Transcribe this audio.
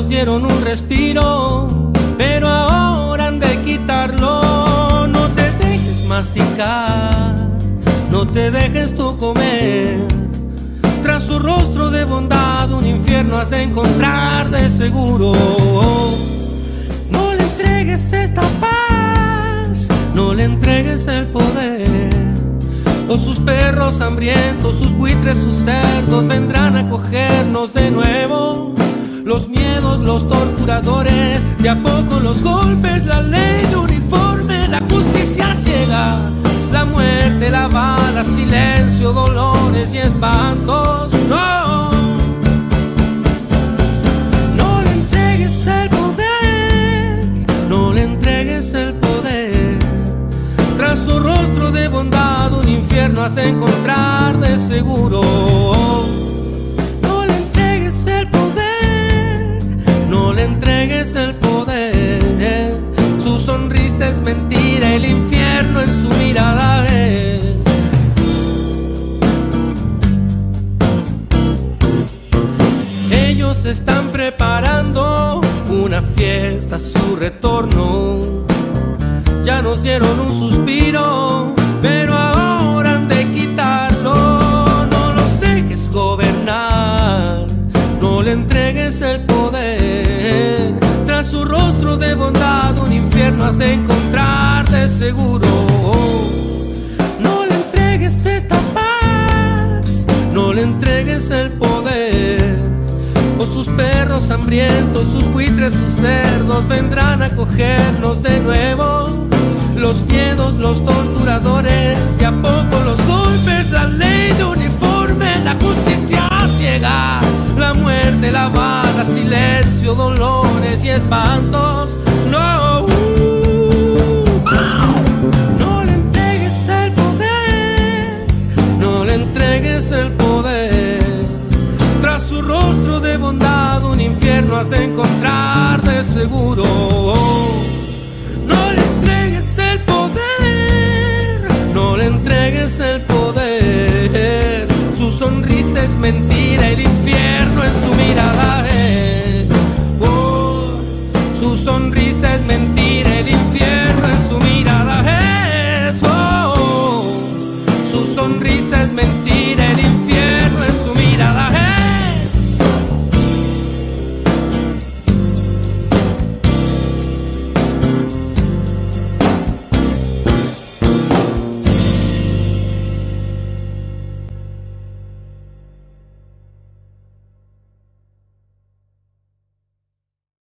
nos dieron un respiro, pero ahora han de quitarlo. No te dejes masticar, no te dejes tú comer. Tras su rostro de bondad un infierno has de encontrar de seguro. No le entregues esta paz, no le entregues el poder, o sus perros hambrientos, sus buitres, sus cerdos vendrán a cogernos de nuevo. Los miedos, los torturadores, de a poco los golpes, la ley de uniforme, la justicia ciega, la muerte, la bala, silencio, dolores y espantos. No, no le entregues el poder, no le entregues el poder. Tras su rostro de bondad un infierno has de encontrar de seguro. No le entregues el poder, no le entregues el poder. Su sonrisa es mentira, el infierno en su mirada es. Ellos están preparando una fiesta a su retorno. Ya nos dieron un suspiro, pero ahora han de quitarlo. No los dejes gobernar, no le entregues el poder. Tras su rostro de bondad un infierno has de encontrar de seguro. No le entregues esta paz, no le entregues el poder, o sus perros hambrientos, sus buitres, sus cerdos vendrán a cogernos de nuevo. Los miedos, los torturadores, de a poco los golpes, la ley de uniforme, la justicia ciega, la muerte, la bala, silencio, dolores y espantos. No, no le entregues el poder, no le entregues el poder. Tras su rostro de bondad un infierno has de encontrar de seguro. No le entregues el poder, no le entregues el poder. Su sonrisa es mentira, el